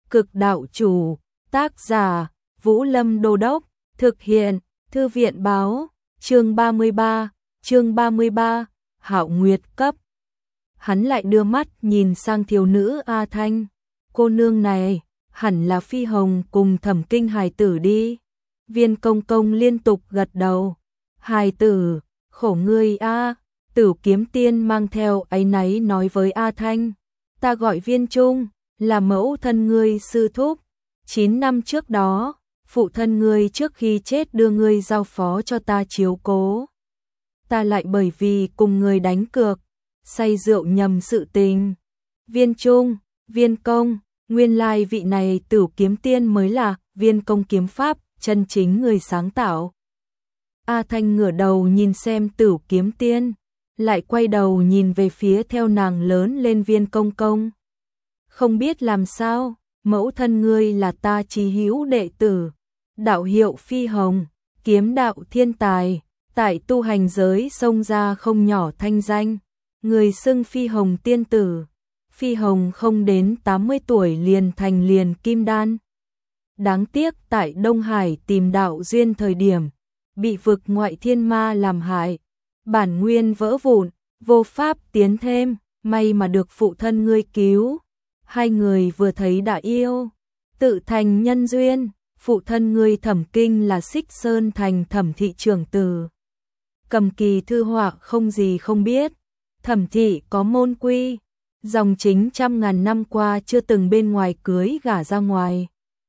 Cực đạo chủ, tác giả, Vũ Lâm Đô Đốc, thực hiện, Thư viện báo, chương 33, Hạo Nguyệt cấp. Hắn lại đưa mắt nhìn sang thiếu nữ A Thanh, cô nương này, hẳn là Phi Hồng cùng Thẩm Kinh hài tử đi. Viên Công Công liên tục gật đầu, hài tử, khổ ngươi a. Tử Kiếm Tiên mang theo áy náy nói với A Thanh, ta gọi Viên Trung, là mẫu thân ngươi sư thúc. 9 năm trước đó, phụ thân ngươi trước khi chết đưa ngươi giao phó cho ta chiếu cố. Ta lại bởi vì cùng ngươi đánh cược, say rượu nhầm sự tình. Viên Trung, Viên Công, nguyên lai vị này Tử Kiếm Tiên mới là Viên Công kiếm pháp, chân chính người sáng tạo. A Thanh ngửa đầu nhìn xem Tử Kiếm Tiên, lại quay đầu nhìn về phía theo nàng lớn lên Viên Công Công. Không biết làm sao, mẫu thân ngươi là ta chí hữu đệ tử, đạo hiệu Phi Hồng, kiếm đạo thiên tài, tại tu hành giới xông ra không nhỏ thanh danh, người xưng Phi Hồng tiên tử. Phi Hồng không đến 80 tuổi liền thành liền kim đan. Đáng tiếc tại Đông Hải tìm đạo duyên thời điểm, bị vực ngoại thiên ma làm hại, bản nguyên vỡ vụn, vô pháp tiến thêm, may mà được phụ thân ngươi cứu. Hai người vừa thấy đã yêu, tự thành nhân duyên. Phụ thân ngươi Thẩm Kinh là Xích Sơn thành Thẩm thị trưởng tử, cầm kỳ thư họa không gì không biết. Thẩm thị có môn quy, dòng chính trăm ngàn năm qua chưa từng bên ngoài cưới gả ra ngoài.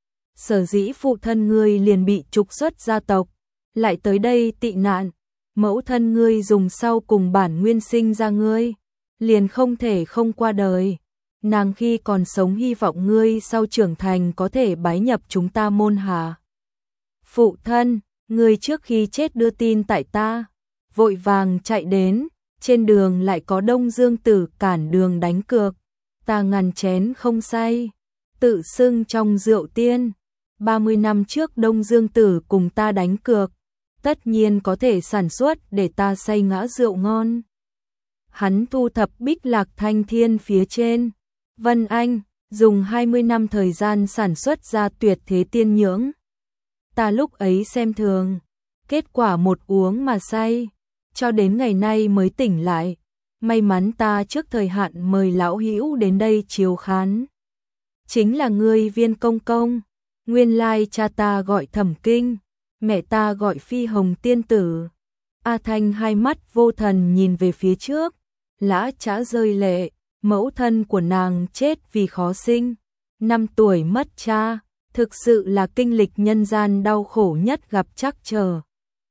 Sở dĩ phụ thân ngươi liền bị trục xuất gia tộc, lại tới đây tị nạn. Mẫu thân ngươi dùng sau cùng bản nguyên sinh ra ngươi, liền không thể không qua đời. Nàng khi còn sống hy vọng ngươi sau trưởng thành có thể bái nhập chúng ta môn hạ. Phụ thân, ngươi trước khi chết đưa tin tại ta, vội vàng chạy đến, trên đường lại có Đông Dương Tử cản đường đánh cược, ta ngàn chén không say, tự xưng trong rượu tiên. 30 năm trước Đông Dương Tử cùng ta đánh cược, tất nhiên có thể sản xuất để ta say ngã rượu ngon. Hắn thu thập Bích Lạc Thanh Thiên phía trên Vân Anh, dùng 20 năm thời gian sản xuất ra tuyệt thế tiên nhưỡng. Ta lúc ấy xem thường, kết quả một uống mà say, cho đến ngày nay mới tỉnh lại. May mắn ta trước thời hạn mời lão hữu đến đây chiếu khán. Chính là ngươi Viên Công Công, nguyên lai cha ta gọi Thẩm Kinh, mẹ ta gọi Phi Hồng tiên tử. A Thanh hai mắt vô thần nhìn về phía trước, lã chã rơi lệ. Mẫu thân của nàng chết vì khó sinh, 5 tuổi mất cha, thực sự là kinh lịch nhân gian đau khổ nhất gặp chắc chờ.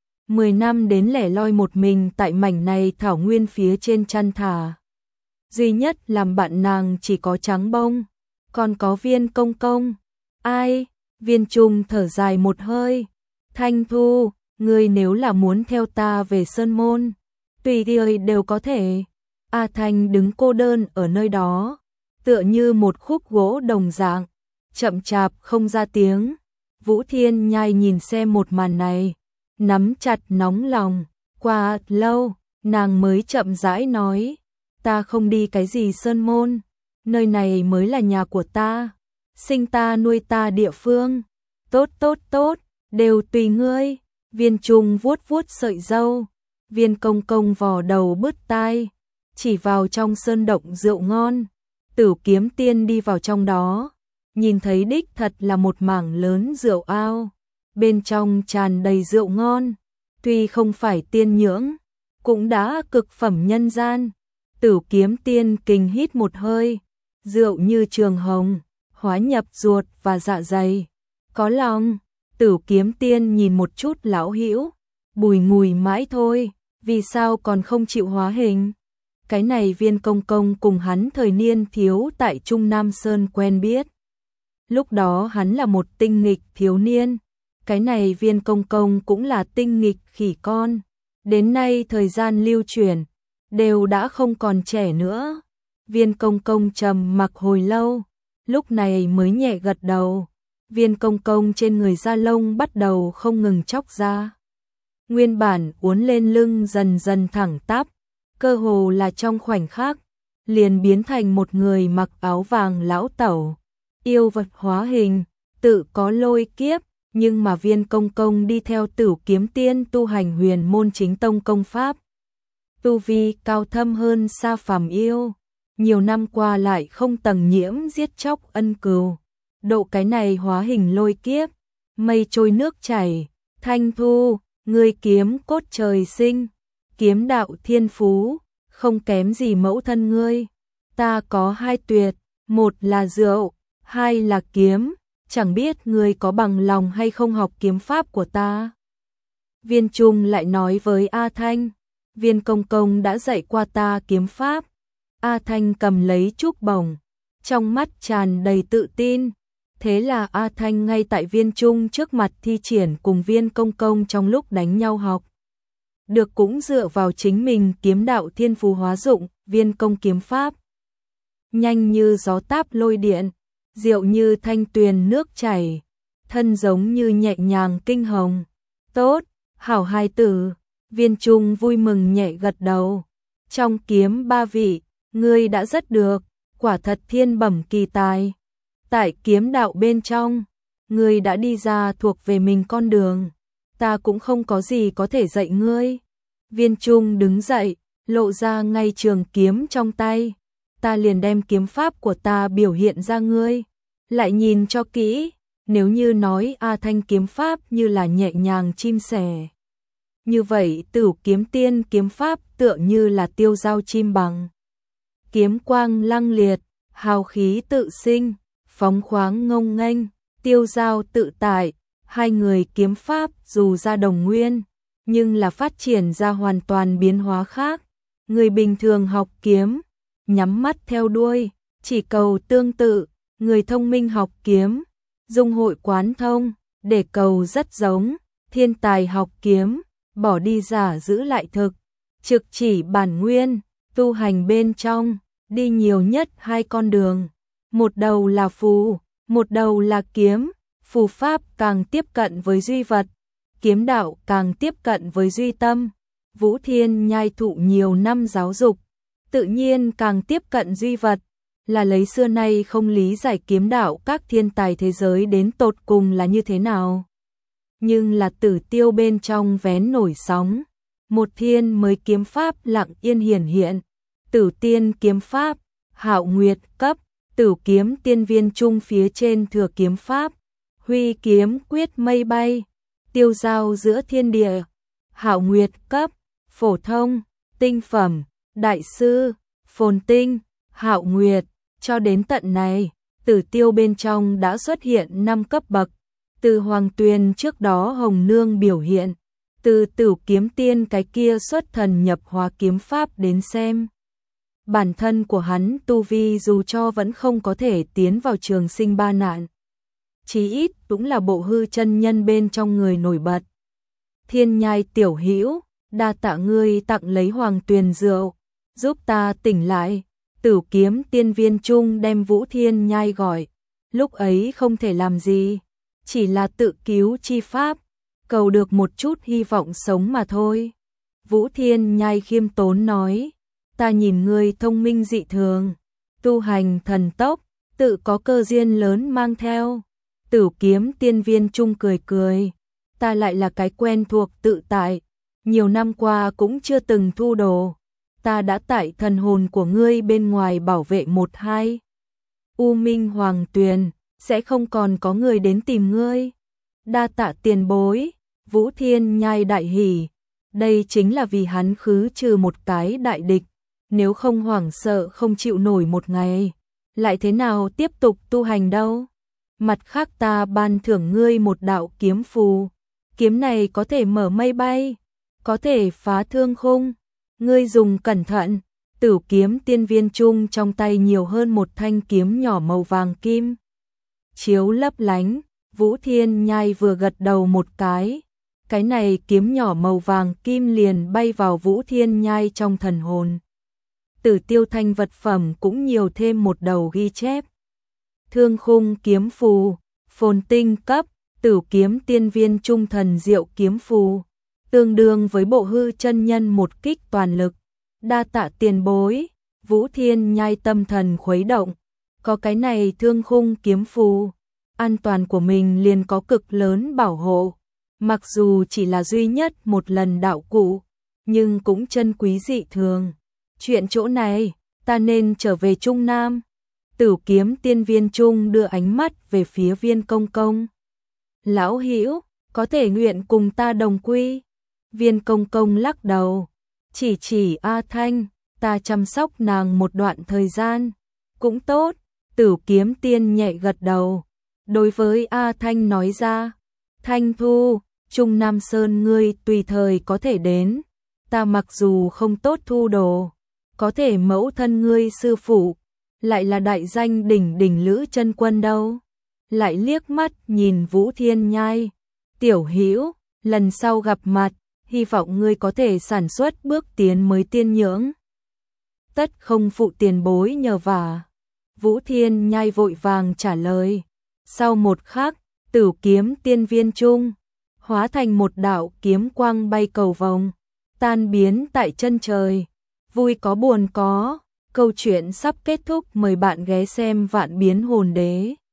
10 năm đến lẻ loi một mình tại mảnh này thảo nguyên phía trên chăn thả. Duy nhất làm bạn nàng chỉ có Trắng Bông, còn có Viên Công Công. Ai? Viên Trung thở dài một hơi. Thanh Thu, ngươi nếu là muốn theo ta về Sơn Môn, tùy tiện đều có thể. A Thanh đứng cô đơn ở nơi đó, tựa như một khúc gỗ đồng dạng, chậm chạp không ra tiếng. Vũ Thiên Nhai nhìn xem một màn này, nắm chặt nóng lòng. Qua lâu, nàng mới chậm rãi nói, ta không đi cái gì Sơn Môn, nơi này mới là nhà của ta, sinh ta nuôi ta địa phương. Tốt, đều tùy ngươi. Viên Trung vuốt vuốt sợi râu, Viên Công Công vò đầu bứt tai, chỉ vào trong sơn động rượu ngon. Tử Kiếm Tiên đi vào trong đó, nhìn thấy đích thật là một mảng lớn rượu ao, bên trong tràn đầy rượu ngon, tuy không phải tiên nhưỡng, cũng đã cực phẩm nhân gian. Tử Kiếm Tiên kinh hít một hơi, rượu như trường hồng, hóa nhập ruột và dạ dày. Có lòng. Tử Kiếm Tiên nhìn một chút lão hữu, bùi ngùi mãi thôi, vì sao còn không chịu hóa hình? Cái này Viên Công Công cùng hắn thời niên thiếu tại Trung Nam Sơn quen biết. Lúc đó hắn là một tinh nghịch thiếu niên, cái này Viên Công Công cũng là tinh nghịch khỉ con. Đến nay thời gian lưu chuyển, đều đã không còn trẻ nữa. Viên Công Công trầm mặc hồi lâu, lúc này mới nhẹ gật đầu. Viên Công Công trên người da lông bắt đầu không ngừng chóc ra. Nguyên bản uốn lên lưng dần dần thẳng tắp, cơ hồ là trong khoảnh khắc, liền biến thành một người mặc áo vàng lão tẩu. yêu vật hóa hình, tự có lôi kiếp, nhưng mà Viên Công Công đi theo Tửu Kiếm Tiên tu hành huyền môn chính tông công pháp. Tu vi cao thâm hơn xa phàm yêu, nhiều năm qua lại không tầng nhiễm giết chóc ân cừu. Độ cái này hóa hình lôi kiếp, mây trôi nước chảy, Thanh Thu, ngươi kiếm cốt trời sinh, kiếm đạo thiên phú, không kém gì mẫu thân ngươi. Ta có hai tuyệt, một là rượu, hai là kiếm, chẳng biết ngươi có bằng lòng hay không học kiếm pháp của ta. Viên Trung lại nói với A Thanh, Viên Công Công đã dạy qua ta kiếm pháp. A Thanh cầm lấy trúc bổng, trong mắt tràn đầy tự tin. Thế là A Thanh ngay tại Viên Trung trước mặt thi triển cùng Viên Công Công trong lúc đánh nhau học. Được cũng dựa vào chính mình kiếm đạo thiên phú hóa dụng, Viên Công kiếm pháp. Nhanh như gió táp lôi điện, diệu như thanh tuyền nước chảy, thân giống như nhẹ nhàng kinh hồng. Tốt, hảo hài tử, Viên Trung vui mừng nhẹ gật đầu. Trong kiếm ba vị, ngươi đã rất được, quả thật thiên bẩm kỳ tài. Tại kiếm đạo bên trong, ngươi đã đi ra thuộc về mình con đường, ta cũng không có gì có thể dạy ngươi. Viên Trung đứng dậy, lộ ra ngay trường kiếm trong tay. Ta liền đem kiếm pháp của ta biểu hiện ra ngươi. Lại nhìn cho kỹ, nếu như nói A Thanh kiếm pháp như là nhẹ nhàng chim sẻ, như vậy Tửu Kiếm Tiên kiếm pháp tựa như là tiêu dao chim bằng. Kiếm quang lăng liệt, hào khí tự sinh, phóng khoáng ngông nghênh, tiêu dao tự tại. Hai người kiếm pháp dù ra đồng nguyên, nhưng là phát triển ra hoàn toàn biến hóa khác. Người bình thường học kiếm, nhắm mắt theo đuôi, chỉ cầu tương tự. Người thông minh học kiếm, dung hội quán thông, để cầu rất giống. Thiên tài học kiếm, bỏ đi giả giữ lại thực, trực chỉ bản nguyên. Tu hành bên trong, đi nhiều nhất hai con đường. Một đầu là phù, một đầu là kiếm. Phù pháp càng tiếp cận với duy vật, kiếm đạo càng tiếp cận với duy tâm. Vũ Thiên Nhai thụ nhiều năm giáo dục, tự nhiên càng tiếp cận duy vật, là lấy xưa nay không lý giải kiếm đạo các thiên tài thế giới đến tột cùng là như thế nào. Nhưng là Tử Tiêu bên trong vén nổi sóng, một thiên mới kiếm pháp lặng yên hiển hiện. Tử Tiên kiếm pháp, Hạo Nguyệt cấp, Tửu Kiếm Tiên Viên Trung phía trên thừa kiếm pháp, Huy kiếm quyết mây bay, tiêu dao giữa thiên địa. Hạo Nguyệt cấp, phổ thông, tinh phẩm, đại sư, phồn tinh, Hạo Nguyệt. Cho đến tận này, Tử Tiêu bên trong đã xuất hiện 5 cấp bậc. Từ Hoàng Tuyền trước đó Hồng Nương biểu hiện, từ Tửu Kiếm Tiên cái kia xuất thần nhập hóa kiếm pháp đến xem, bản thân của hắn tu vi dù cho vẫn không có thể tiến vào trường sinh ba nạn, chí ít cũng là bộ hư chân nhân bên trong người nổi bật. Thiên Nhai tiểu hữu, đa tạ ngươi tặng lấy Hoàng Tuyền rượu, giúp ta tỉnh lại. Tửu Kiếm Tiên Viên Trung đem Vũ Thiên Nhai gọi, lúc ấy không thể làm gì, chỉ là tự cứu chi pháp, cầu được một chút hy vọng sống mà thôi. Vũ Thiên Nhai khiêm tốn nói, ta nhìn ngươi thông minh dị thường, tu hành thần tốc, tự có cơ duyên lớn mang theo. Tửu Kiếm Tiên Viên Trung cười cười, ta lại là cái quen thuộc tự tại, nhiều năm qua cũng chưa từng thu đồ. Ta đã tại thần hồn của ngươi bên ngoài bảo vệ một hai. U Minh Hoàng Tuyền, sẽ không còn có người đến tìm ngươi. Đa tạ tiền bối, Vũ Thiên Nhai đại hỉ. Đây chính là vì hắn khứ trừ một cái đại địch, nếu không hoảng sợ không chịu nổi một ngày, lại thế nào tiếp tục tu hành đâu. Mặt khác ta ban thưởng ngươi một đạo kiếm phù, kiếm này có thể mở mây bay, có thể phá thương khung. Ngươi dùng cẩn thận. Tửu Kiếm Tiên Viên Trung trong tay nhiều hơn một thanh kiếm nhỏ màu vàng kim, chiếu lấp lánh. Vũ Thiên Nhai vừa gật đầu một cái này kiếm nhỏ màu vàng kim liền bay vào Vũ Thiên Nhai trong thần hồn. Tử Tiêu Thanh vật phẩm cũng nhiều thêm một đầu ghi chép. Thương khung kiếm phù, phồn tinh cấp, Tửu Kiếm Tiên Viên Trung thần diệu kiếm phù, tương đương với bộ hư chân nhân một kích toàn lực. Đa tạ tiền bối, Vũ Thiên Nhai tâm thần khuấy động, có cái này Thương Khung kiếm phù, an toàn của mình liền có cực lớn bảo hộ. Mặc dù chỉ là duy nhất một lần đạo cụ, nhưng cũng chân quý dị thường. Chuyện chỗ này, ta nên trở về Trung Nam. Tử Kiếm Tiên Viên Trung đưa ánh mắt về phía Viên Công Công. Lão hữu, có thể nguyện cùng ta đồng quy. Viên Công Công lắc đầu, chỉ A Thanh, ta chăm sóc nàng một đoạn thời gian. Cũng tốt, Tử Kiếm Tiên nhẹ gật đầu. Đối với A Thanh nói ra, Thanh Thu, Trung Nam Sơn ngươi tùy thời có thể đến. Ta mặc dù không tốt thu đồ, có thể mẫu thân ngươi sư phụ, lại là đại danh đỉnh đỉnh Lữ Chân Quân đâu. Lại liếc mắt nhìn Vũ Thiên Nhai, tiểu hữu, lần sau gặp mặt, hy vọng ngươi có thể sản xuất bước tiến mới tiên nhưỡng. Tất không phụ tiền bối nhờ vả. Vũ Thiên Nhai vội vàng trả lời. Sau một khắc, Tử Kiếm Tiên Viên Trung hóa thành một đạo kiếm quang bay cầu vồng, tan biến tại chân trời. Vui có buồn có, câu chuyện sắp kết thúc, mời bạn ghé xem Vạn Biến Hồn Đế.